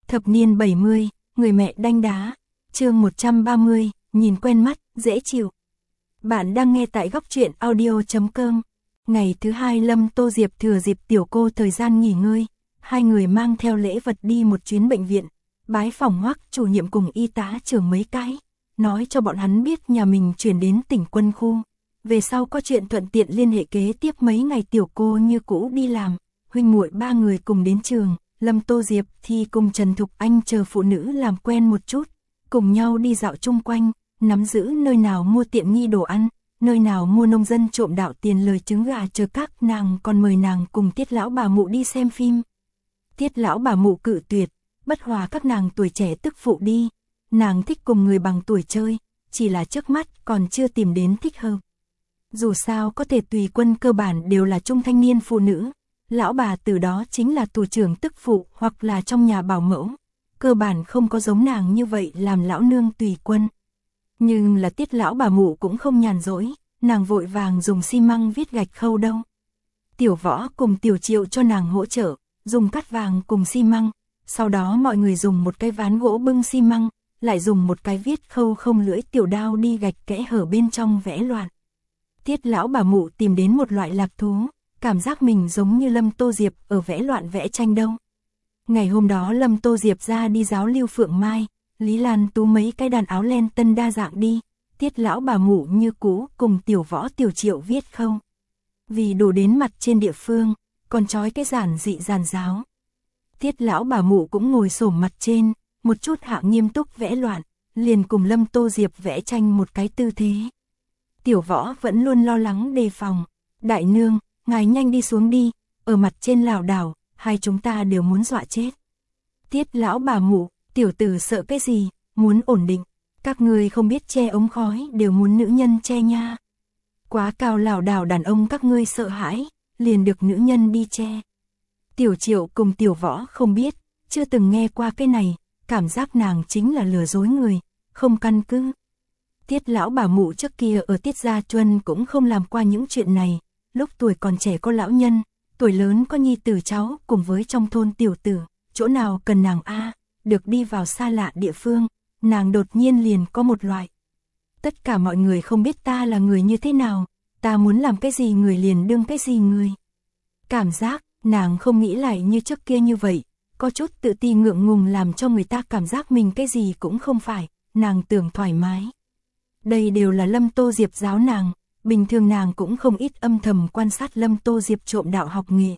Thập niên 70, người mẹ đanh đá. Chương 130, nhìn quen mắt, dễ chịu. Bạn đang nghe tại góc truyện audio.com. Ngày thứ hai Lâm Tô Diệp thừa dịp tiểu cô thời gian nghỉ ngơi, hai người mang theo lễ vật đi một chuyến bệnh viện, bái phỏng Hoắc chủ nhiệm cùng y tá trưởng mấy cái, nói cho bọn hắn biết nhà mình chuyển đến tỉnh quân khu. Về sau có chuyện thuận tiện liên hệ kế tiếp mấy ngày tiểu cô như cũ đi làm, huynh muội ba người cùng đến trường. Lâm Tô Diệp thì cùng Trần Thục Anh chờ phụ nữ làm quen một chút, cùng nhau đi dạo chung quanh, nắm giữ nơi nào mua tiện nghi đồ ăn, nơi nào mua nông dân trộm đạo tiền lời trứng gà chờ các nàng còn mời nàng cùng Tiết lão bà mụ đi xem phim. Tiết lão bà mụ cự tuyệt, bất hòa các nàng tuổi trẻ tức phụ đi, nàng thích cùng người bằng tuổi chơi, chỉ là trước mắt còn chưa tìm đến thích hợp. Dù sao có thể tùy quân cơ bản đều là trung thanh niên phụ nữ. Lão bà từ đó chính là tù trưởng tức phụ hoặc là trong nhà bảo mẫu, cơ bản không có giống nàng như vậy làm lão nương tùy quân. Nhưng là Tiết lão bà mụ cũng không nhàn rỗi, nàng vội vàng dùng xi măng viết gạch khâu đâu. Tiểu Võ cùng Tiểu Triệu cho nàng hỗ trợ, dùng cát vàng cùng xi măng, sau đó mọi người dùng một cái ván gỗ bưng xi măng, lại dùng một cái viết khâu không lưỡi tiểu đao đi gạch kẽ hở bên trong vẽ loạn. Tiết lão bà mụ tìm đến một loại lạc thú. Cảm giác mình giống như Lâm Tô Diệp ở vẽ loạn vẽ tranh đâu. Ngày hôm đó Lâm Tô Diệp ra đi giáo Lưu Phượng Mai, Lý Lan Tú mấy cái đàn áo len tân đa dạng đi, Tiết lão bà mụ như cũ cùng Tiểu Võ Tiểu Triệu viết khâu. Vì đổ đến mặt trên địa phương, còn trói cái giản dị giàn giáo. Tiết lão bà mụ cũng ngồi xổm mặt trên, một chút hạ nghiêm túc vẽ loạn, liền cùng Lâm Tô Diệp vẽ tranh một cái tư thế. Tiểu Võ vẫn luôn lo lắng đề phòng, đại nương, ngài nhanh đi xuống đi, ở mặt trên lảo đảo, hai chúng ta đều muốn dọa chết. Tiết lão bà mụ, tiểu tử sợ cái gì, muốn ổn định, các người không biết che ống khói đều muốn nữ nhân che nha. Quá cao lảo đảo đàn ông các ngươi sợ hãi, liền được nữ nhân đi che. Tiểu Triệu cùng Tiểu Võ không biết, chưa từng nghe qua cái này, cảm giác nàng chính là lừa dối người, không căn cứ. Tiết lão bà mụ trước kia ở Tiết Gia Chuân cũng không làm qua những chuyện này. Lúc tuổi còn trẻ có lão nhân, tuổi lớn có nhi tử cháu cùng với trong thôn tiểu tử, chỗ nào cần nàng được đi vào xa lạ địa phương, nàng đột nhiên liền có một loại. Tất cả mọi người không biết ta là người như thế nào, ta muốn làm cái gì người liền đương cái gì người. Cảm giác, nàng không nghĩ lại như trước kia như vậy, có chút tự ti ngượng ngùng làm cho người ta cảm giác mình cái gì cũng không phải, nàng tưởng thoải mái. Đây đều là Lâm Tô Diệp giáo nàng. Bình thường nàng cũng không ít âm thầm quan sát Lâm Tô Diệp trộm đạo học nghệ.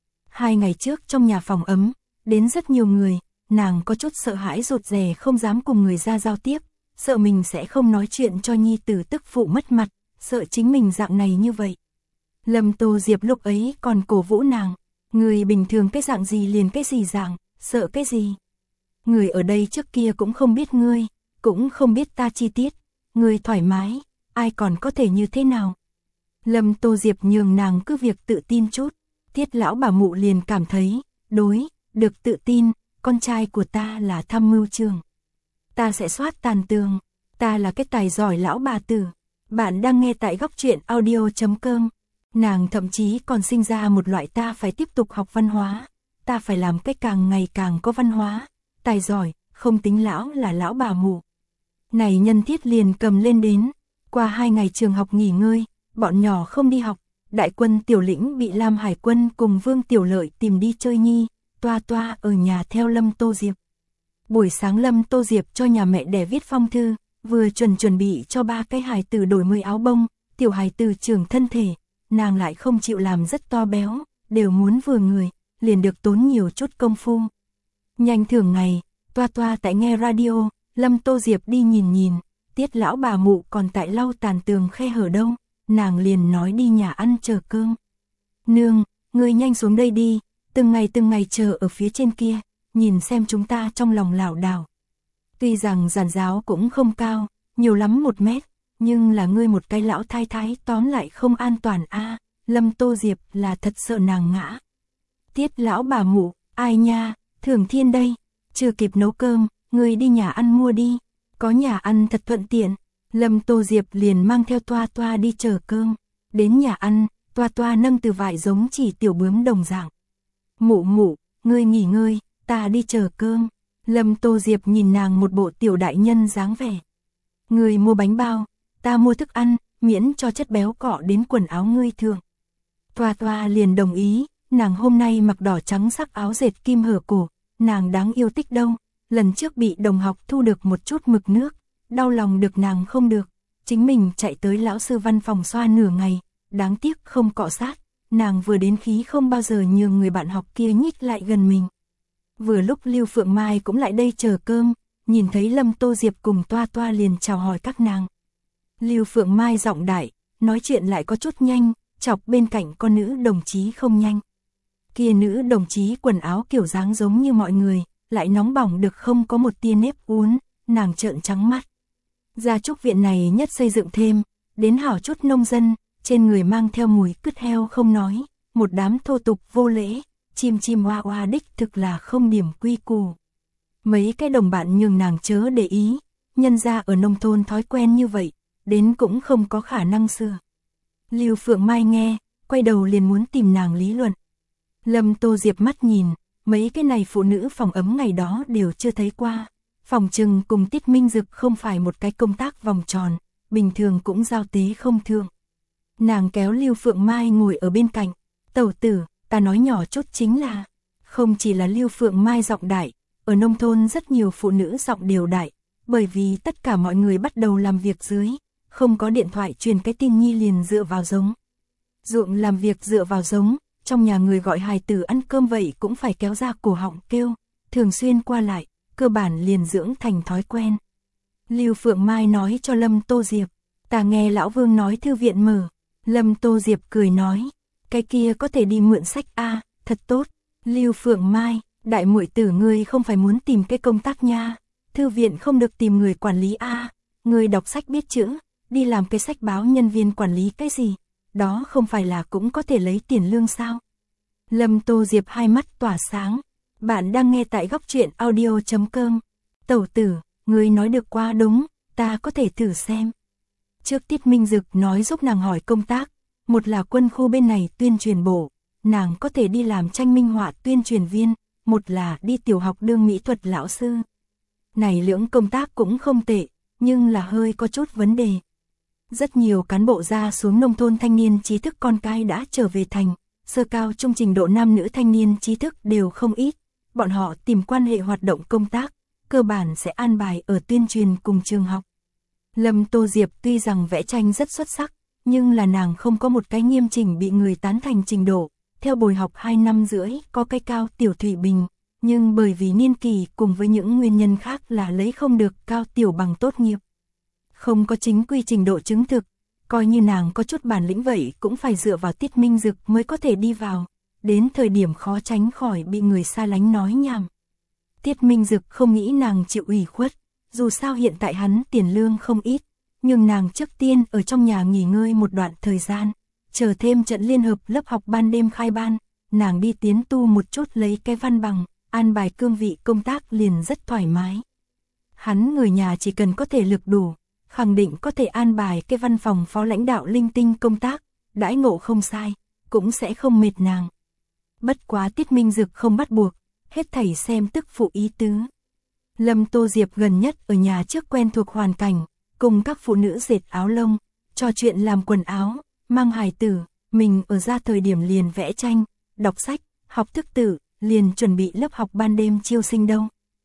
2 ngày trước trong nhà phòng ấm, đến rất nhiều người, nàng có chút sợ hãi rụt rè không dám cùng người ra giao tiếp, sợ mình sẽ không nói chuyện cho nhi tử tức phụ mất mặt, sợ chính mình dạng này như vậy. Lâm Tô Diệp lúc ấy còn cổ vũ nàng, người bình thường cái dạng gì liền cái gì dạng, sợ cái gì. Người ở đây trước kia cũng không biết ngươi, cũng không biết ta chi tiết, ngươi thoải mái. Ai còn có thể như thế nào? Lâm Tô Diệp nhường nàng cứ việc tự tin chút, Tiết lão bà mụ liền cảm thấy, được tự tin, con trai của ta là tham mưu trưởng. Ta sẽ soát tàn tường, ta là cái tài giỏi lão bà tử. Bạn đang nghe tại góc truyện audio.com. Nàng thậm chí còn sinh ra một loại ta phải tiếp tục học văn hóa, ta phải làm cái càng ngày càng có văn hóa, tài giỏi, không tính lão là lão bà mụ. Này nhân thiết liền cầm lên đến. Qua 2 ngày trường học nghỉ ngơi, bọn nhỏ không đi học, đại quân Tiểu Lĩnh bị Lam Hải Quân cùng Vương Tiểu Lợi tìm đi chơi nhi, Toa Toa ở nhà theo Lâm Tô Diệp. Buổi sáng Lâm Tô Diệp cho nhà mẹ đẻ viết phong thư, vừa chuẩn bị cho 3 cái hài tử đổi mới áo bông, tiểu hài tử trưởng thân thể, nàng lại không chịu làm rất to béo, đều muốn vừa người, liền được tốn nhiều chút công phu. Nhanh thường ngày, Toa Toa tại nghe radio, Lâm Tô Diệp đi nhìn. Tiết lão bà mụ còn tại lau tàn tường khe hở đâu, nàng liền nói đi nhà ăn chờ cơm. Nương, ngươi nhanh xuống đây đi, từng ngày chờ ở phía trên kia, nhìn xem chúng ta trong lòng lảo đảo. Tuy rằng giàn giáo cũng không cao, nhiều lắm 1 mét, nhưng là ngươi một cái lão thái thái tóm lại không an toàn Lâm Tô Diệp là thật sợ nàng ngã. Tiết lão bà mụ, ai nha, Thường Thiên đây, chưa kịp nấu cơm, ngươi đi nhà ăn mua đi. Có nhà ăn thật thuận tiện, Lâm Tô Diệp liền mang theo Toa Toa đi chờ cơm. Đến nhà ăn, Toa Toa nâng từ vải giống chỉ tiểu bướm đồng dạng. Mụ, ngươi nghỉ ngơi, ta đi chờ cơm. Lâm Tô Diệp nhìn nàng một bộ tiểu đại nhân dáng vẻ. Người mua bánh bao, ta mua thức ăn, miễn cho chất béo cọ đến quần áo ngươi thường. Toa Toa liền đồng ý, nàng hôm nay mặc đỏ trắng sắc áo dệt kim hở cổ, nàng đáng yêu tích đâu, lần trước bị đồng học thu được một chút mực nước, đau lòng được nàng không được, chính mình chạy tới lão sư văn phòng xoa nửa ngày, đáng tiếc không cọ sát, nàng vừa đến khí không bao giờ nhường người bạn học kia nhích lại gần mình. Vừa lúc Lưu Phượng Mai cũng lại đây chờ cơm, nhìn thấy Lâm Tô Diệp cùng Toa Toa liền chào hỏi các nàng. Lưu Phượng Mai giọng đại, nói chuyện lại có chút nhanh, chọc bên cạnh con nữ đồng chí không nhanh. Kia nữ đồng chí quần áo kiểu dáng giống như mọi người, lại nóng bỏng được không có một tia nếp uốn, nàng trợn trắng mắt. Gia trúc viện này nhất xây dựng thêm, đến hảo chút nông dân, trên người mang theo mùi cứt heo không nói, một đám thô tục vô lễ, chim chim hoa hoa đích thực là không điểm quy củ. Mấy cái đồng bạn nhường nàng chớ để ý, nhân ra ở nông thôn thói quen như vậy, đến cũng không có khả năng sửa. Lưu Phượng Mai nghe, quay đầu liền muốn tìm nàng lý luận. Lâm Tô Diệp mắt nhìn, mấy cái này phụ nữ phòng ấm ngày đó đều chưa thấy qua. Phòng trừng cùng Tiết Minh Dực không phải một cái công tác vòng tròn, bình thường cũng giao tế không thương. Nàng kéo Lưu Phượng Mai ngồi ở bên cạnh, tẩu tử, ta nói nhỏ chút chính là, không chỉ là Lưu Phượng Mai giọng đại, ở nông thôn rất nhiều phụ nữ giọng đều đại, bởi vì tất cả mọi người bắt đầu làm việc dưới, không có điện thoại truyền cái tin nhi liền dựa vào giống. Ruộng làm việc dựa vào giống, trong nhà người gọi hài tử ăn cơm vậy cũng phải kéo ra cổ họng kêu, thường xuyên qua lại, cơ bản liền dưỡng thành thói quen. Lưu Phượng Mai nói cho Lâm Tô Diệp, ta nghe lão Vương nói thư viện mở. Lâm Tô Diệp cười nói, cái kia có thể đi mượn sách a, thật tốt. Lưu Phượng Mai, đại muội tử ngươi không phải muốn tìm cái công tác nha, thư viện không được tìm người quản lý a, ngươi đọc sách biết chữ, đi làm cái sách báo nhân viên quản lý cái gì, đó không phải là cũng có thể lấy tiền lương sao? Lâm Tô Diệp hai mắt tỏa sáng, bạn đang nghe tại góc truyện audio.com. Tẩu tử, ngươi nói được quá đúng, ta có thể thử xem. Trước Tiết Minh Dực nói giúp nàng hỏi công tác, một là quân khu bên này tuyên truyền bộ, nàng có thể đi làm tranh minh họa tuyên truyền viên, một là đi tiểu học đương mỹ thuật lão sư. Này lưỡng công tác cũng không tệ, nhưng là hơi có chút vấn đề. Rất nhiều cán bộ ra xuống nông thôn thanh niên trí thức con cái đã trở về thành, sơ cao trung trình độ nam nữ thanh niên trí thức đều không ít, bọn họ tìm quan hệ hoạt động công tác, cơ bản sẽ an bài ở tuyên truyền cùng trường học. Lâm Tô Diệp tuy rằng vẽ tranh rất xuất sắc, nhưng là nàng không có một cái nghiêm chỉnh bị người tán thành trình độ, theo bồi học 2 năm rưỡi có cái cao tiểu thủy bình, nhưng bởi vì niên kỳ cùng với những nguyên nhân khác là lấy không được cao tiểu bằng tốt nghiệp. Không có chính quy trình độ chứng thực, coi như nàng có chút bản lĩnh vậy cũng phải dựa vào Tiết Minh Dực mới có thể đi vào, đến thời điểm khó tránh khỏi bị người xa lánh nói nhảm. Tiết Minh Dực không nghĩ nàng chịu ủy khuất, dù sao hiện tại hắn tiền lương không ít, nhưng nàng trước tiên ở trong nhà nghỉ ngơi một đoạn thời gian, chờ thêm trận liên hợp lớp học ban đêm khai ban, nàng đi tiến tu một chút lấy cái văn bằng, an bài cương vị công tác liền rất thoải mái. Hắn người nhà chỉ cần có thể lực đủ, khẳng định có thể an bài cái văn phòng phó lãnh đạo linh tinh công tác, đãi ngộ không sai, cũng sẽ không mệt nàng. Bất quá Tiết Minh Dực không bắt buộc, hết thảy xem tức phụ ý tứ. Lâm Tô Diệp gần nhất ở nhà trước quen thuộc hoàn cảnh, cùng các phụ nữ dệt áo lông, trò chuyện làm quần áo, mang hài tử, mình ở ra thời điểm liền vẽ tranh, đọc sách, học thức tử, liền chuẩn bị lớp học ban đêm chiêu sinh đâu.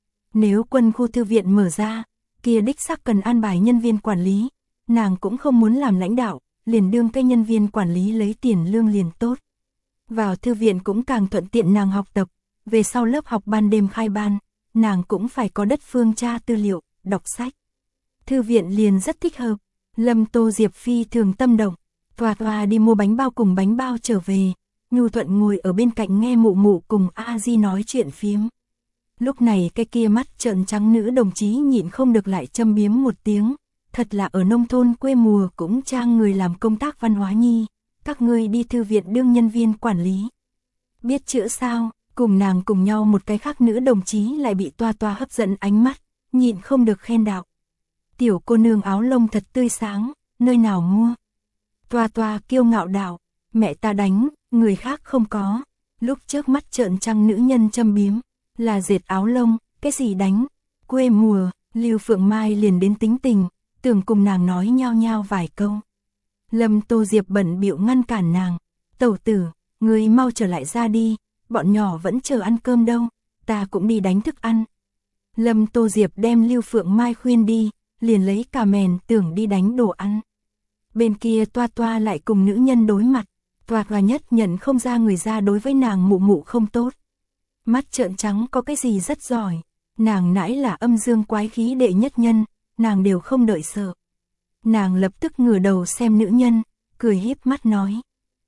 Nếu quân khu thư viện mở ra, kia đích xác cần an bài nhân viên quản lý, nàng cũng không muốn làm lãnh đạo, liền đương cái nhân viên quản lý lấy tiền lương liền tốt. Vào thư viện cũng càng thuận tiện nàng học tập, về sau lớp học ban đêm khai ban, nàng cũng phải có đất phương tra tư liệu, đọc sách. Thư viện liền rất thích hợp, Lâm Tô Diệp phi thường tâm động, Toa Toa đi mua bánh bao cùng bánh bao trở về, Nhu Thuận ngồi ở bên cạnh nghe mụ mụ cùng A Di nói chuyện phiếm. Lúc này cái kia mắt trợn trắng nữ đồng chí nhịn không được lại châm biếm một tiếng, thật là ở nông thôn quê mùa cũng trang người làm công tác văn hóa nhi, các ngươi đi thư viện đương nhân viên quản lý. Biết chữ sao, cùng nàng cùng nhau một cái khác nữ đồng chí lại bị Toa Toa hấp dẫn ánh mắt, nhịn không được khen đạo. Tiểu cô nương áo lông thật tươi sáng, nơi nào mua? Toa Toa kiêu ngạo đạo, mẹ ta đánh, người khác không có. Lúc trước mắt trợn trăng nữ nhân châm biếm, là dệt áo lông, cái gì đánh, quê mùa, Lưu Phượng Mai liền đến tính tình, tưởng cùng nàng nói nhao nhao vài câu. Lâm Tô Diệp bận bịu ngăn cản nàng, tẩu tử, ngươi mau trở lại ra đi, bọn nhỏ vẫn chờ ăn cơm đâu, ta cũng đi đánh thức ăn. Lâm Tô Diệp đem Lưu Phượng Mai khuyên đi, liền lấy cà mèn tưởng đi đánh đồ ăn. Bên kia Toa Toa lại cùng nữ nhân đối mặt, Toa Toa nhất nhận không ra người ra đối với nàng mụ mụ không tốt. Mắt trợn trắng có cái gì rất giỏi, nàng nãy là âm dương quái khí đệ nhất nhân, nàng đều không đợi sợ. Nàng lập tức ngửa đầu xem nữ nhân, cười híp mắt nói.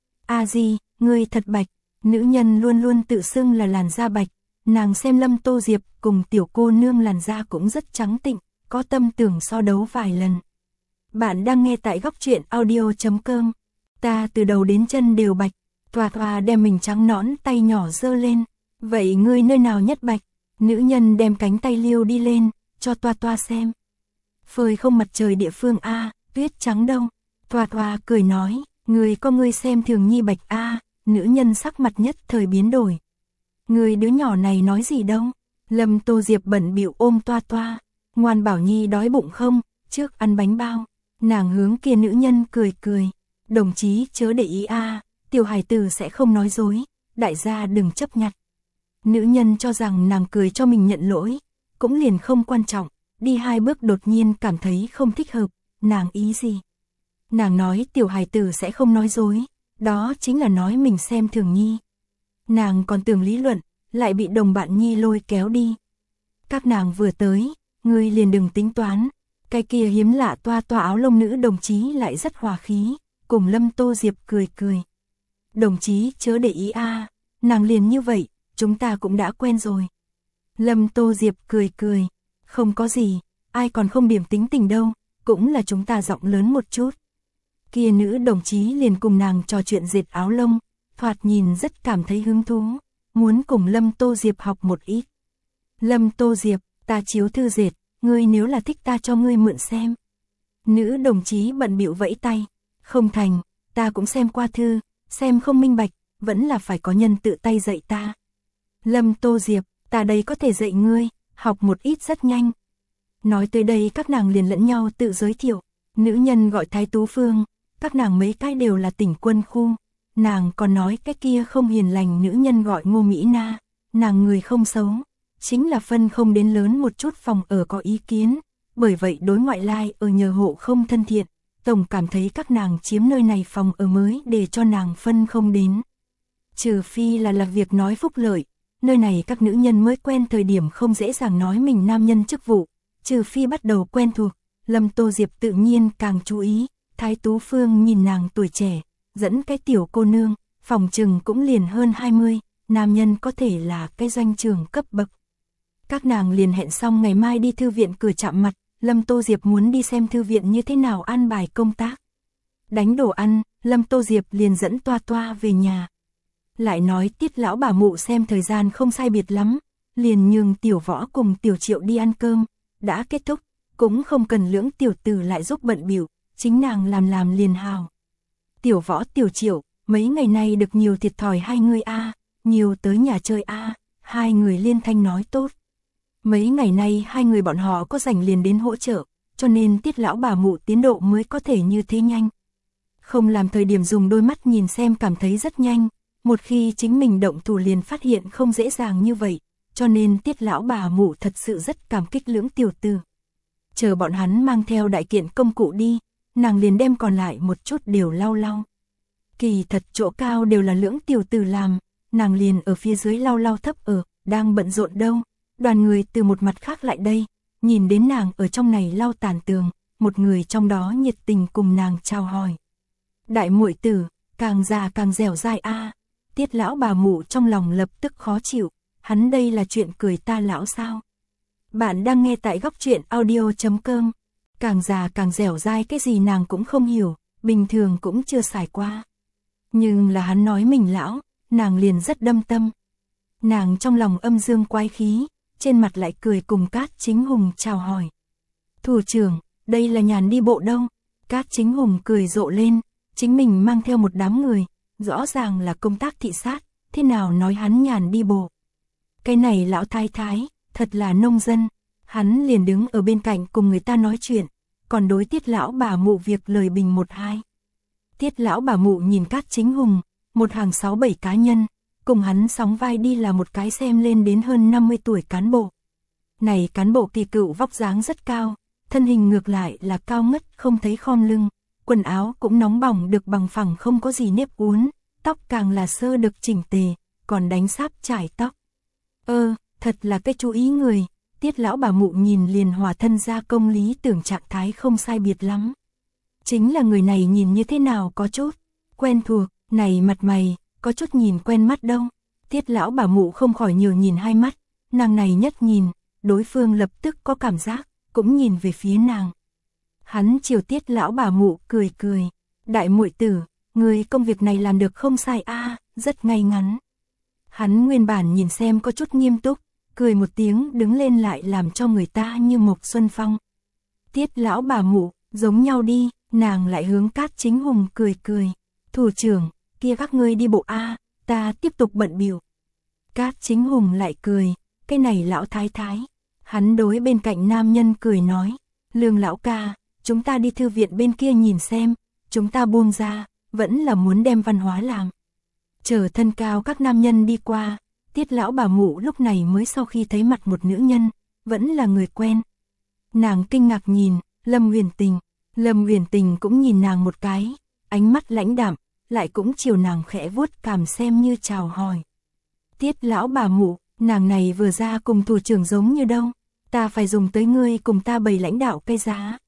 A Di, ngươi thật bạch, nữ nhân luôn luôn tự xưng là làn da bạch, nàng xem Lâm Tô Diệp cùng tiểu cô nương làn da cũng rất trắng tịnh, có tâm tưởng so đấu vài lần. Bạn đang nghe tại góc truyện audio.com, ta từ đầu đến chân đều bạch, Toa Toa đem mình trắng nõn tay nhỏ giơ lên, vậy ngươi nơi nào nhất bạch? Nữ nhân đem cánh tay liêu đi lên, cho Toa Toa xem. Phơi không mặt trời địa phương A, tuyết trắng đâu. Toa Toa cười nói, người có ngươi xem thường nhi bạch A, nữ nhân sắc mặt nhất thời biến đổi. Người đứa nhỏ này nói gì đâu? Lâm Tô Diệp bận bịu ôm Toa Toa, ngoan bảo nhi đói bụng không, trước ăn bánh bao. Nàng hướng kia nữ nhân cười cười, đồng chí chớ để ý A, tiểu hải tử sẽ không nói dối, đại gia đừng chấp nhặt. Nữ nhân cho rằng nàng cười cho mình nhận lỗi, cũng liền không quan trọng, đi hai bước đột nhiên cảm thấy không thích hợp, nàng ý gì? Nàng nói tiểu hài tử sẽ không nói dối, đó chính là nói mình xem thường nhi. Nàng còn tưởng lý luận, lại bị đồng bạn nhi lôi kéo đi. Các nàng vừa tới, ngươi liền đừng tính toán, cái kia hiếm lạ Toa Toa áo lông nữ đồng chí lại rất hòa khí, cùng Lâm Tô Diệp cười cười. Đồng chí chớ để ý A, nàng liền như vậy, chúng ta cũng đã quen rồi. Lâm Tô Diệp cười cười, không có gì, ai còn không điểm tính tình đâu, cũng là chúng ta giọng lớn một chút. Kia nữ đồng chí liền cùng nàng trò chuyện dệt áo lông, thoạt nhìn rất cảm thấy hứng thú, muốn cùng Lâm Tô Diệp học một ít. Lâm Tô Diệp, ta chiếu thư dệt, ngươi nếu là thích ta cho ngươi mượn xem. Nữ đồng chí bận bịu vẫy tay, không thành, ta cũng xem qua thư, xem không minh bạch, vẫn là phải có nhân tự tay dạy ta. Lâm Tô Diệp, ta đây có thể dạy ngươi, học một ít rất nhanh. Nói tới đây các nàng liền lẫn nhau tự giới thiệu, nữ nhân gọi Thái Tú Phương, các nàng mấy cái đều là tỉnh quân khu, nàng còn nói cái kia không hiền lành nữ nhân gọi Ngô Mỹ Na, nàng người không xấu, chính là phân không đến lớn một chút phòng ở có ý kiến, bởi vậy đối ngoại lai ở nhờ hộ không thân thiện, tổng cảm thấy các nàng chiếm nơi này phòng ở mới để cho nàng phân không đến. Trừ phi là việc nói phúc lợi, nơi này các nữ nhân mới quen thời điểm không dễ dàng nói mình nam nhân chức vụ, trừ phi bắt đầu quen thuộc, Lâm Tô Diệp tự nhiên càng chú ý, Thái Tú Phương nhìn nàng tuổi trẻ, dẫn cái tiểu cô nương, phòng trừng cũng liền hơn 20, nam nhân có thể là cái doanh trưởng cấp bậc. Các nàng liền hẹn xong ngày mai đi thư viện cửa chạm mặt, Lâm Tô Diệp muốn đi xem thư viện như thế nào an bài công tác. Đánh đồ ăn, Lâm Tô Diệp liền dẫn Toa Toa về nhà. Lại nói Tiết lão bà mụ xem thời gian không sai biệt lắm, liền nhường Tiểu Võ cùng Tiểu Triệu đi ăn cơm, đã kết thúc, cũng không cần lưỡng tiểu tử lại giúp bận bịu, chính nàng làm liền hào. Tiểu Võ Tiểu Triệu, mấy ngày nay được nhiều thiệt thòi hai người a, nhiều tới nhà chơi a, hai người liên thanh nói tốt. Mấy ngày nay hai người bọn họ có rảnh liền đến hỗ trợ, cho nên Tiết lão bà mụ tiến độ mới có thể như thế nhanh. Không làm thời điểm dùng đôi mắt nhìn xem cảm thấy rất nhanh, một khi chính mình động thủ liền phát hiện không dễ dàng như vậy, cho nên Tiết lão bà mụ thật sự rất cảm kích lưỡng tiểu tử. Chờ bọn hắn mang theo đại kiện công cụ đi, nàng liền đem còn lại một chút đều lau lau. Kỳ thật chỗ cao đều là lưỡng tiểu tử làm, nàng liền ở phía dưới lau lau thấp ở, đang bận rộn đâu. Đoàn người từ một mặt khác lại đây, nhìn đến nàng ở trong này lau tàn tường, một người trong đó nhiệt tình cùng nàng chào hỏi. Đại muội tử, càng già càng dẻo dai a. Tiết lão bà mụ trong lòng lập tức khó chịu, hắn đây là chuyện cười ta lão sao? Bạn đang nghe tại góc truyện audio.com, càng già càng dẻo dai cái gì nàng cũng không hiểu, bình thường cũng chưa xài qua. Nhưng là hắn nói mình lão, nàng liền rất đâm tâm. Nàng trong lòng âm dương quái khí, trên mặt lại cười cùng Cát Chính Hùng chào hỏi. Thủ trưởng, đây là nhàn đi bộ đâu? Cát Chính Hùng cười rộ lên, chính mình mang theo một đám người, rõ ràng là công tác thị sát, thế nào nói hắn nhàn đi bộ. Cái này lão thái thật là nông dân. Hắn liền đứng ở bên cạnh cùng người ta nói chuyện, còn đối Tiết lão bà mụ việc lời bình một hai. Tiết lão bà mụ nhìn Cát Chính Hùng, một hàng 6-7 cá nhân, cùng hắn sóng vai đi là một cái xem lên đến hơn 50 tuổi cán bộ. Này cán bộ kỳ cựu vóc dáng rất cao, thân hình ngược lại là cao ngất không thấy khom lưng, quần áo cũng nóng bỏng được bằng phẳng không có gì nếp uốn, tóc càng là sơ được chỉnh tề, còn đánh sáp trải tóc. Thật là cái chú ý người, Tiết lão bà mụ nhìn liền hòa thân gia công lý tưởng trạng thái không sai biệt lắm. Chính là người này nhìn như thế nào có chút quen thuộc, này mặt mày, có chút nhìn quen mắt đâu. Tiết lão bà mụ không khỏi nhiều nhìn hai mắt, nàng này nhất nhìn, đối phương lập tức có cảm giác, cũng nhìn về phía nàng. Hắn chiều Tiết lão bà mụ cười cười, đại muội tử, người công việc này làm được không sai rất ngay ngắn. Hắn nguyên bản nhìn xem có chút nghiêm túc, cười một tiếng đứng lên lại làm cho người ta như một xuân phong. Tiết lão bà mụ, giống nhau đi, nàng lại hướng Cát Chính Hùng cười cười. Thủ trưởng, kia các ngươi đi bộ ta tiếp tục bận bịu. Cát Chính Hùng lại cười, cái này lão thái thái. Hắn đối bên cạnh nam nhân cười nói, Lương lão ca, chúng ta đi thư viện bên kia nhìn xem, chúng ta buông ra, vẫn là muốn đem văn hóa làm. Chờ thân cao các nam nhân đi qua, Tiết lão bà mụ lúc này mới sau khi thấy mặt một nữ nhân, vẫn là người quen. Nàng kinh ngạc nhìn, Lâm Huyền Tình. Lâm Huyền Tình cũng nhìn nàng một cái, ánh mắt lãnh đạm, lại cũng chiều nàng khẽ vuốt cằm xem như chào hỏi. Tiết lão bà mụ, nàng này vừa ra cùng thủ trưởng giống như đâu, ta phải dùng tới ngươi cùng ta bày lãnh đạo cái giá.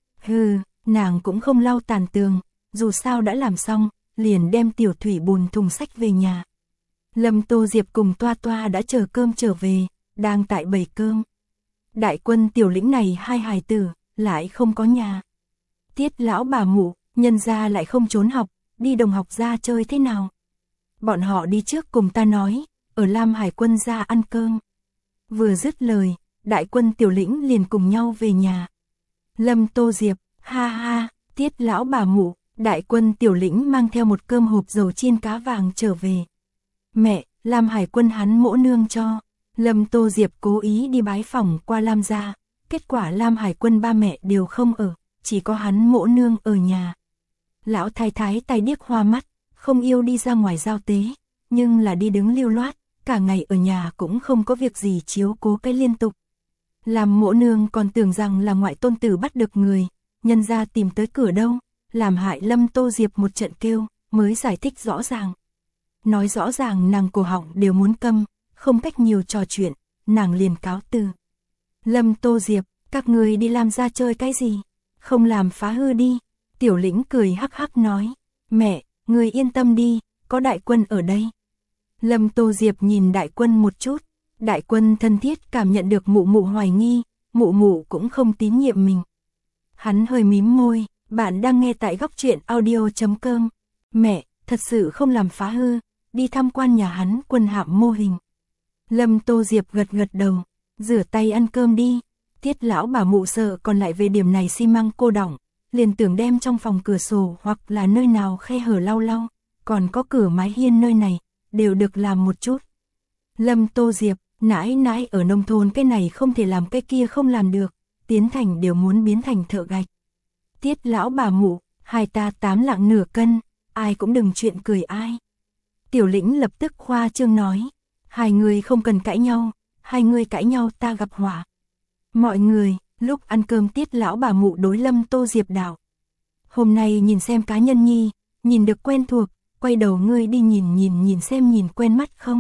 Hừ, nàng cũng không lau tàn tường, dù sao đã làm xong, liền đem tiểu thủy bùn thùng sách về nhà. Lâm Tô Diệp cùng Toa Toa đã chờ cơm trở về, đang tại bày cơm. Đại Quân tiểu lĩnh này hai hài tử, lại không có nhà. Tiết lão bà mụ, nhân gia lại không trốn học, đi đồng học ra chơi thế nào? Bọn họ đi trước cùng ta nói, ở Lam Hải Quân ra ăn cơm. Vừa dứt lời, Đại Quân tiểu lĩnh liền cùng nhau về nhà. Lâm Tô Diệp, ha ha, Tiết lão bà mụ, Đại Quân tiểu lĩnh mang theo một cơm hộp dầu chiên cá vàng trở về. Mẹ, Lam Hải Quân hắn mỗ nương cho. Lâm Tô Diệp cố ý đi bái phỏng qua Lam gia, kết quả Lam Hải Quân ba mẹ đều không ở, chỉ có hắn mỗ nương ở nhà. Lão thái thái tay điếc hoa mắt, không yêu đi ra ngoài giao tế, nhưng là đi đứng lưu loát, cả ngày ở nhà cũng không có việc gì chiếu cố cái liên tục. Làm mỗ nương còn tưởng rằng là ngoại tôn tử bắt được người, nhân ra tìm tới cửa đâu, làm hại Lâm Tô Diệp một trận kêu, mới giải thích rõ ràng. Nói rõ ràng nàng cổ họng đều muốn câm, không cách nhiều trò chuyện, nàng liền cáo từ. Lâm Tô Diệp, các người đi làm ra chơi cái gì? Không làm phá hư đi. Tiểu lĩnh cười hắc hắc nói, mẹ, người yên tâm đi, có Đại Quân ở đây. Lâm Tô Diệp nhìn Đại Quân một chút, Đại Quân thân thiết cảm nhận được mụ mụ hoài nghi, mụ mụ cũng không tín nhiệm mình. Hắn hơi mím môi, bạn đang nghe tại góc truyện audio.com. Mẹ, thật sự không làm phá hư, đi tham quan nhà hắn quân hạm mô hình. Lâm Tô Diệp gật gật đầu, rửa tay ăn cơm đi. Tiết lão bà mụ sợ còn lại về điểm này xi măng cô đọng, liền tưởng đem trong phòng cửa sổ hoặc là nơi nào khe hở lau lau, còn có cửa mái hiên nơi này, đều được làm một chút. Lâm Tô Diệp, nãi nãi ở nông thôn cái này không thể làm cái kia không làm được, tiến thành đều muốn biến thành thợ gạch. Tiết lão bà mụ, hai ta 8 lạng nửa cân, ai cũng đừng chuyện cười ai. Tiểu lĩnh lập tức khoa trương nói, hai người không cần cãi nhau, hai người cãi nhau ta gặp họa. Mọi người, lúc ăn cơm Tiết lão bà mụ đối Lâm Tô Diệp đảo. Hôm nay nhìn xem cá nhân nhi, nhìn được quen thuộc, quay đầu ngươi đi nhìn xem nhìn quen mắt không.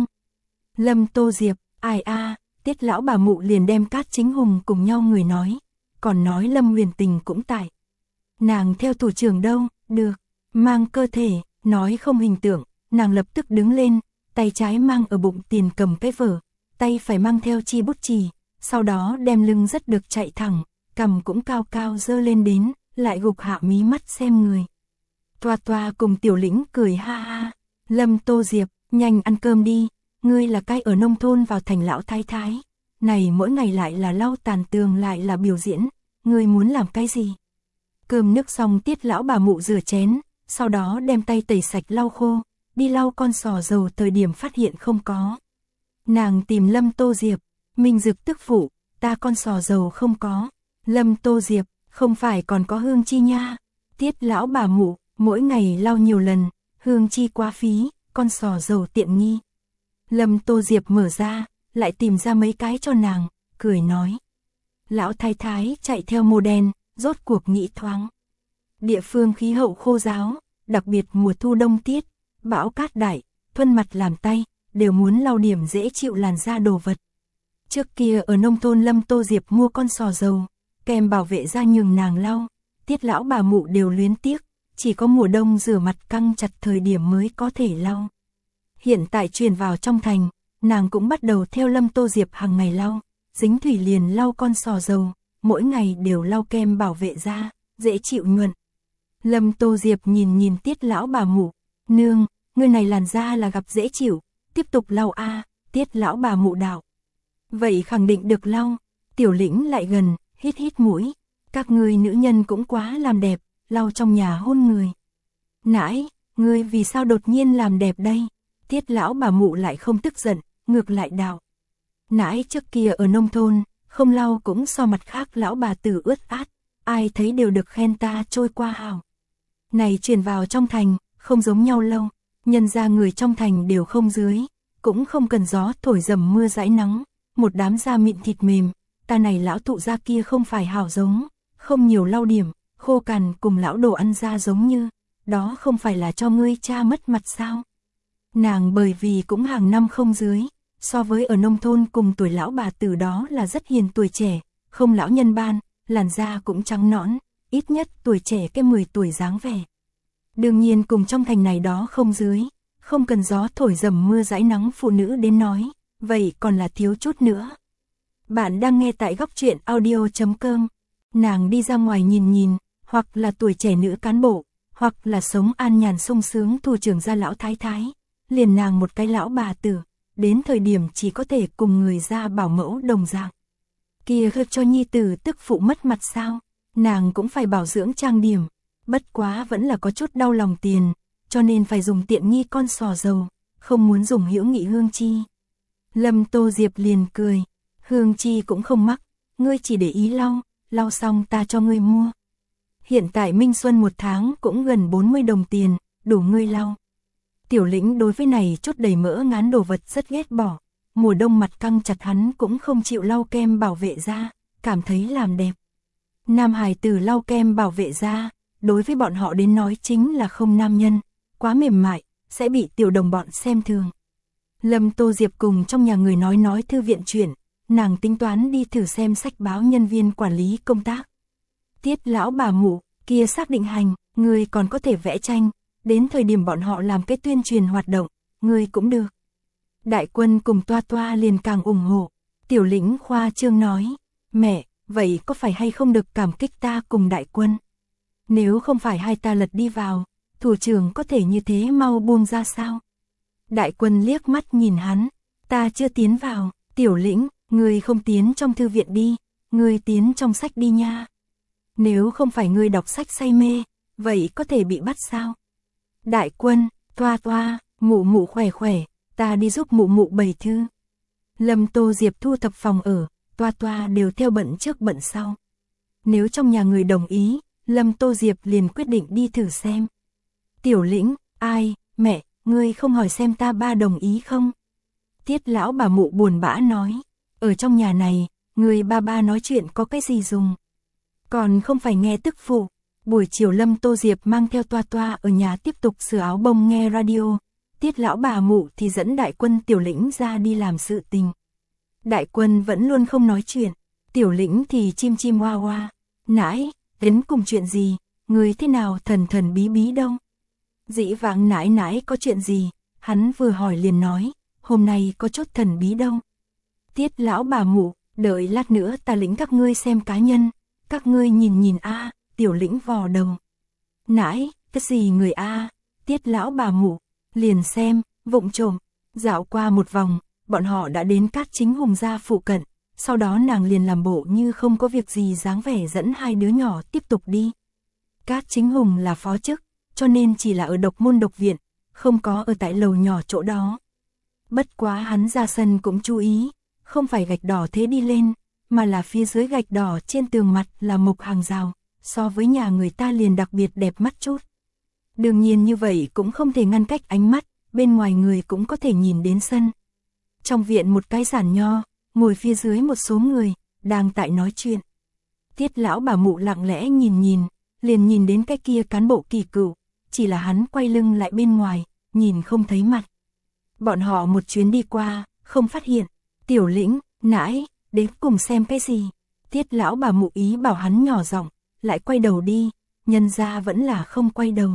Lâm Tô Diệp, ai Tiết lão bà mụ liền đem Cát Chính Hùng cùng nhau người nói, còn nói Lâm Huyền Tình cũng tại. Nàng theo thủ trưởng đâu, được, mang cơ thể, nói không hình tượng, nàng lập tức đứng lên, tay trái mang ở bụng tiền cầm cái vở, tay phải mang theo chi bút chì, sau đó đem lưng rất được chạy thẳng, cằm cũng cao cao dơ lên đến, lại gục hạ mí mắt xem người. Toa Toa cùng Tiểu lĩnh cười ha ha, Lâm Tô Diệp, nhanh ăn cơm đi, ngươi là cái ở nông thôn vào thành lão thái thái, này mỗi ngày lại là lau tàn tường lại là biểu diễn, ngươi muốn làm cái gì? Cơm nước xong Tiết lão bà mụ rửa chén, sau đó đem tay tẩy sạch lau khô, đi lau con sò dầu thời điểm phát hiện không có. Nàng tìm Lâm Tô Diệp, Minh Dực tức phụ, ta con sò dầu không có. Lâm Tô Diệp, không phải còn có Hương Chi nha. Tiết lão bà mụ, mỗi ngày lau nhiều lần, Hương Chi quá phí, con sò dầu tiện nghi. Lâm Tô Diệp mở ra, lại tìm ra mấy cái cho nàng, cười nói. Lão thái thái chạy theo mô đen, rốt cuộc nghĩ thoáng. Địa phương khí hậu khô ráo, đặc biệt mùa thu đông tiết, bão cát đại, thuần mặt làm tay, đều muốn lau điểm dễ chịu làn da đồ vật. Trước kia ở nông thôn Lâm Tô Diệp mua con sò dầu, kem bảo vệ da nhường nàng lau, Tiết lão bà mụ đều luyến tiếc, chỉ có mùa đông rửa mặt căng chặt thời điểm mới có thể lau. Hiện tại truyền vào trong thành, nàng cũng bắt đầu theo Lâm Tô Diệp hàng ngày lau, dính thủy liền lau con sò dầu, mỗi ngày đều lau kem bảo vệ da, dễ chịu nhuận. Lâm Tô Diệp nhìn Tiết lão bà mụ, nương, người này làn da là gặp dễ chịu, tiếp tục lau a. Tiết lão bà mụ đạo. Vậy khẳng định được lau. Tiểu Lĩnh lại gần, hít mũi, các ngươi nữ nhân cũng quá làm đẹp, lau trong nhà hôn người. Nãi, ngươi vì sao đột nhiên làm đẹp đây? Tiết lão bà mụ lại không tức giận, ngược lại đạo. Nãi trước kia ở nông thôn, không lau cũng so mặt khác lão bà tử ướt át, ai thấy đều được khen ta trôi qua hào. Này truyền vào trong thành, không giống nhau lâu, nhân ra người trong thành đều không dưới, cũng không cần gió thổi dầm mưa dãi nắng, một đám da mịn thịt mềm, ta này lão tụ da kia không phải hảo giống, không nhiều lau điểm, khô cằn cùng lão đồ ăn da giống như, đó không phải là cho ngươi cha mất mặt sao? Nàng bởi vì cũng hàng năm không dưới, so với ở nông thôn cùng tuổi lão bà tử đó là rất hiền tuổi trẻ, không lão nhân ban, làn da cũng trắng nõn, ít nhất tuổi trẻ cái 10 tuổi dáng vẻ. Đương nhiên cùng trong thành này đó không dưới, không cần gió thổi dầm mưa dãi nắng phụ nữ đến nói, vậy còn là thiếu chút nữa. Bạn đang nghe tại góc truyện audio.com, nàng đi ra ngoài nhìn, hoặc là tuổi trẻ nữ cán bộ, hoặc là sống an nhàn sung sướng thủ trưởng gia lão thái thái, liền nàng một cái lão bà tử, đến thời điểm chỉ có thể cùng người ra bảo mẫu đồng dạng. Kia hợp cho nhi tử tức phụ mất mặt sao, nàng cũng phải bảo dưỡng trang điểm, bất quá vẫn là có chút đau lòng tiền, cho nên phải dùng tiện nghi con sò dầu, không muốn dùng hữu nghị Hương Chi. Lâm Tô Diệp liền cười, Hương Chi cũng không mắc, ngươi chỉ để ý lau xong ta cho ngươi mua. Hiện tại Minh Xuân một tháng cũng gần 40 đồng tiền, đủ ngươi lau. Tiểu Lĩnh đối với này chút đầy mỡ ngán đồ vật rất ghét bỏ, mùa đông mặt căng chặt hắn cũng không chịu lau kem bảo vệ da, cảm thấy làm đẹp. Nam hài tử lau kem bảo vệ da, đối với bọn họ đến nói chính là không nam nhân, quá mềm mại, sẽ bị tiểu đồng bọn xem thường. Lâm Tô Diệp cùng trong nhà người nói thư viện chuyện, nàng tính toán đi thử xem sách báo nhân viên quản lý công tác. Tiết lão bà mụ, kia xác định hành, người còn có thể vẽ tranh, đến thời điểm bọn họ làm cái tuyên truyền hoạt động, người cũng được. Đại Quân cùng Toa Toa liền càng ủng hộ, Tiểu Lĩnh khoa trương nói, mẹ, vậy có phải hay không được cảm kích ta cùng Đại Quân? Nếu không phải hai ta lật đi vào, thủ trưởng có thể như thế mau buông ra sao? Đại Quân liếc mắt nhìn hắn, ta chưa tiến vào, Tiểu Lĩnh, ngươi không tiến trong thư viện đi, ngươi tiến trong sách đi nha. Nếu không phải ngươi đọc sách say mê, vậy có thể bị bắt sao? Đại Quân, Toa Toa, mụ mụ khỏe, ta đi giúp mụ mụ bày thư. Lâm Tô Diệp thu thập phòng ở, Toa Toa đều theo bận trước bận sau. Nếu trong nhà người đồng ý, Lâm Tô Diệp liền quyết định đi thử xem. Tiểu Lĩnh, ai, mẹ, ngươi không hỏi xem ta ba đồng ý không? Tiết lão bà mụ buồn bã nói, ở trong nhà này, người ba nói chuyện có cái gì dùng? Còn không phải nghe tức phụ. Buổi chiều Lâm Tô Diệp mang theo Toa Toa ở nhà tiếp tục sửa áo bông nghe radio, Tiết lão bà mụ thì dẫn Đại Quân Tiểu Lĩnh ra đi làm sự tình. Đại Quân vẫn luôn không nói chuyện, Tiểu Lĩnh thì chim hoa hoa, nãi, đến cùng chuyện gì, người thế nào thần bí đâu? Dĩ vãng nãi có chuyện gì, hắn vừa hỏi liền nói, hôm nay có chút thần bí đâu. Tiết lão bà mụ, đợi lát nữa ta lĩnh các ngươi xem cá nhân, các ngươi nhìn a. Tiểu Lĩnh vò đầu. Nãi, cái gì người a? Tiết lão bà mụ, liền xem, vụng trộm, dạo qua một vòng, bọn họ đã đến Cát Chính Hùng gia phụ cận, sau đó nàng liền làm bộ như không có việc gì dáng vẻ dẫn hai đứa nhỏ tiếp tục đi. Cát Chính Hùng là phó chức, cho nên chỉ là ở độc môn độc viện, không có ở tại lầu nhỏ chỗ đó. Bất quá hắn ra sân cũng chú ý, không phải gạch đỏ thế đi lên, mà là phía dưới gạch đỏ trên tường mặt là mộc hàng rào, so với nhà người ta liền đặc biệt đẹp mắt chút. Đương nhiên như vậy cũng không thể ngăn cách ánh mắt, bên ngoài người cũng có thể nhìn đến sân. Trong viện một cái giàn nho, ngồi phía dưới một số người, đang tại nói chuyện. Tiết lão bà mụ lặng lẽ nhìn, liền nhìn đến cái kia cán bộ kỳ cựu, chỉ là hắn quay lưng lại bên ngoài, nhìn không thấy mặt. Bọn họ một chuyến đi qua, không phát hiện. Tiểu Lĩnh, nãi, đến cùng xem cái gì? Tiết lão bà mụ ý bảo hắn nhỏ giọng, lại quay đầu đi, nhân ra vẫn là không quay đầu.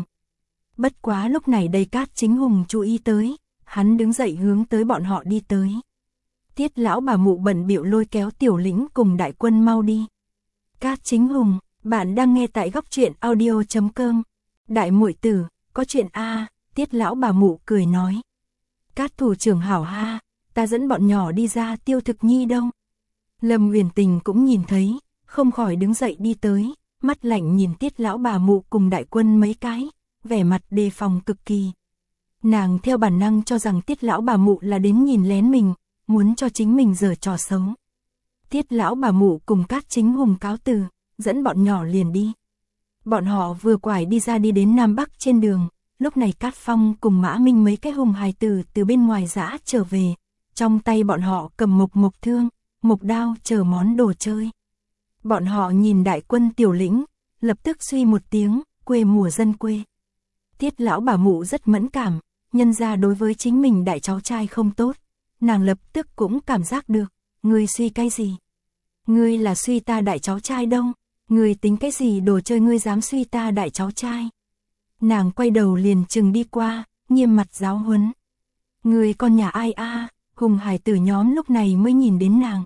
Bất quá lúc này đây Cát Chính Hùng chú ý tới, hắn đứng dậy hướng tới bọn họ đi tới. Tiết lão bà mụ bận bịu lôi kéo Tiểu Lĩnh cùng Đại Quân mau đi. Cát Chính Hùng, bạn đang nghe tại góc truyện audio.com. Đại muội tử, có chuyện a? Tiết lão bà mụ cười nói. Cát thủ trưởng hảo ha, ta dẫn bọn nhỏ đi ra tiêu thực nhi đâu. Lâm Uyển Tình cũng nhìn thấy, không khỏi đứng dậy đi tới, mắt lạnh nhìn Tiết lão bà mụ cùng Đại Quân mấy cái, vẻ mặt đề phòng cực kỳ. Nàng theo bản năng cho rằng Tiết lão bà mụ là đến nhìn lén mình, muốn cho chính mình giở trò xấu. Tiết lão bà mụ cùng Cát Chính Hùng cáo từ, dẫn bọn nhỏ liền đi. Bọn họ vừa quải đi ra đi đến Nam Bắc trên đường, lúc này Cát Phong cùng Mã Minh mấy cái hùng hài tử từ bên ngoài dã trở về, trong tay bọn họ cầm mộc thương, mộc đao chờ món đồ chơi. Bọn họ nhìn Đại Quân Tiểu Lĩnh, lập tức suy một tiếng, quê mùa dân quê. Tiết lão bà mụ rất mẫn cảm, nhân ra đối với chính mình đại cháu trai không tốt, nàng lập tức cũng cảm giác được, ngươi suy cái gì? Ngươi là suy ta đại cháu trai đâu, ngươi tính cái gì đồ chơi ngươi dám suy ta đại cháu trai? Nàng quay đầu liền chừng đi qua, nghiêm mặt giáo huấn. Ngươi con nhà ai a? Hùng hải tử nhóm lúc này mới nhìn đến nàng.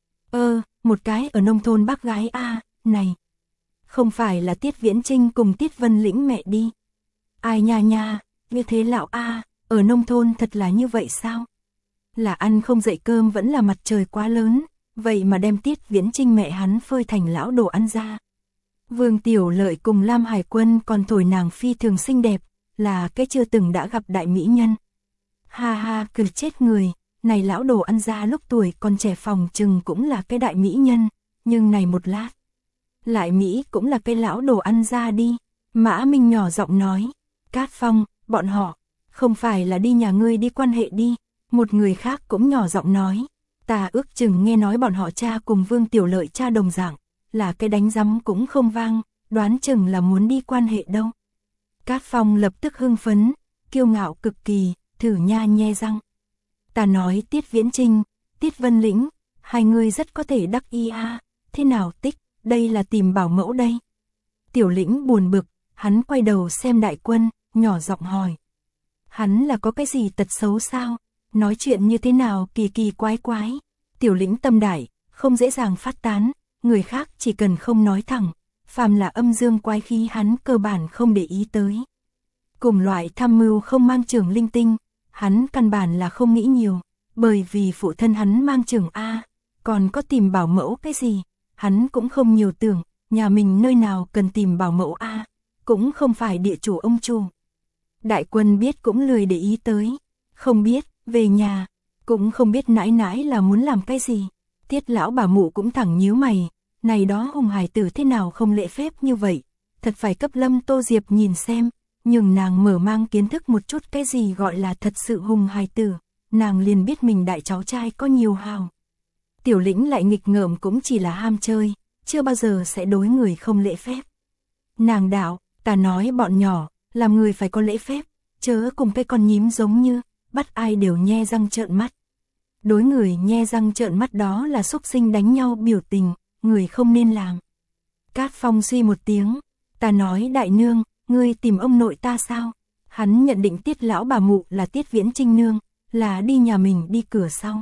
Một cái ở nông thôn bác gái a, này. Không phải là Tiết Viễn Trinh cùng Tiết Vân Lĩnh mẹ đi. Ai nha, như thế lão a, ở nông thôn thật là như vậy sao? Là ăn không dậy cơm vẫn là mặt trời quá lớn, vậy mà đem Tiết Viễn Trinh mẹ hắn phơi thành lão đồ ăn ra. Vương Tiểu Lợi cùng Lam Hải Quân còn thổi nàng phi thường xinh đẹp, là cái chưa từng đã gặp đại mỹ nhân. Ha ha, cười chết người, này lão đồ ăn ra lúc tuổi còn trẻ phòng chừng cũng là cái đại mỹ nhân, nhưng này một lát. Lại Mỹ cũng là cái lão đồ ăn ra đi. Mã Minh nhỏ giọng nói, Cát Phong, bọn họ, không phải là đi nhà ngươi đi quan hệ đi. Một người khác cũng nhỏ giọng nói, ta ước chừng nghe nói bọn họ cha cùng Vương Tiểu Lợi cha đồng dạng, là cái đánh rắm cũng không vang, đoán chừng là muốn đi quan hệ đâu. Cát Phong lập tức hưng phấn, kiêu ngạo cực kỳ, thử nha nhe răng. Ta nói Tiết Viễn Trinh, Tiết Vân Lĩnh, hai người rất có thể đắc y a, thế nào Tích, đây là tìm bảo mẫu đây. Tiểu Lĩnh buồn bực, hắn quay đầu xem Đại Quân, nhỏ giọng hỏi. Hắn là có cái gì tật xấu sao? Nói chuyện như thế nào kỳ quái. Tiểu Lĩnh tâm đại, không dễ dàng phát tán, người khác chỉ cần không nói thẳng, phàm là âm dương quái khí hắn cơ bản không để ý tới. Cùng loại tham mưu không mang trưởng linh tinh, hắn căn bản là không nghĩ nhiều, bởi vì phụ thân hắn mang trưởng A, còn có tìm bảo mẫu cái gì, hắn cũng không nhiều tưởng, nhà mình nơi nào cần tìm bảo mẫu A, cũng không phải địa chủ ông chủ. Đại Quân biết cũng lười để ý tới, không biết, về nhà, cũng không biết nãi nãi là muốn làm cái gì. Tiết lão bà mụ cũng thẳng nhíu mày, này đó hùng hải tử thế nào không lễ phép như vậy, thật phải cấp Lâm Tô Diệp nhìn xem, nhưng nàng mở mang kiến thức một chút cái gì gọi là thật sự hùng hải tử, nàng liền biết mình đại cháu trai có nhiều hào. Tiểu Lĩnh lại nghịch ngợm cũng chỉ là ham chơi, chưa bao giờ sẽ đối người không lễ phép. Nàng đạo, ta nói bọn nhỏ, làm người phải có lễ phép, chớ cùng cái con nhím giống như, bắt ai đều nhe răng trợn mắt. Đối người nhe răng trợn mắt đó là xúc sinh đánh nhau biểu tình, người không nên làm. Cát Phong suy một tiếng, ta nói đại nương, ngươi tìm ông nội ta sao? Hắn nhận định Tiết lão bà mụ là Tiết Viễn Trinh nương, là đi nhà mình đi cửa sau.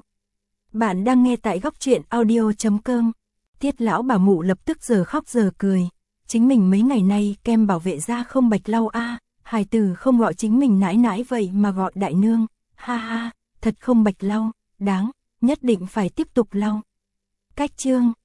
Bạn đang nghe tại góc truyện audio.com. Tiết lão bà mụ lập tức giờ khóc giờ cười, chính mình mấy ngày nay kem bảo vệ da không bạch lau a, hài tử không gọi chính mình nãi nãi vậy mà gọi đại nương, ha ha, thật không bạch lau, đáng, nhất định phải tiếp tục lau. Cách chương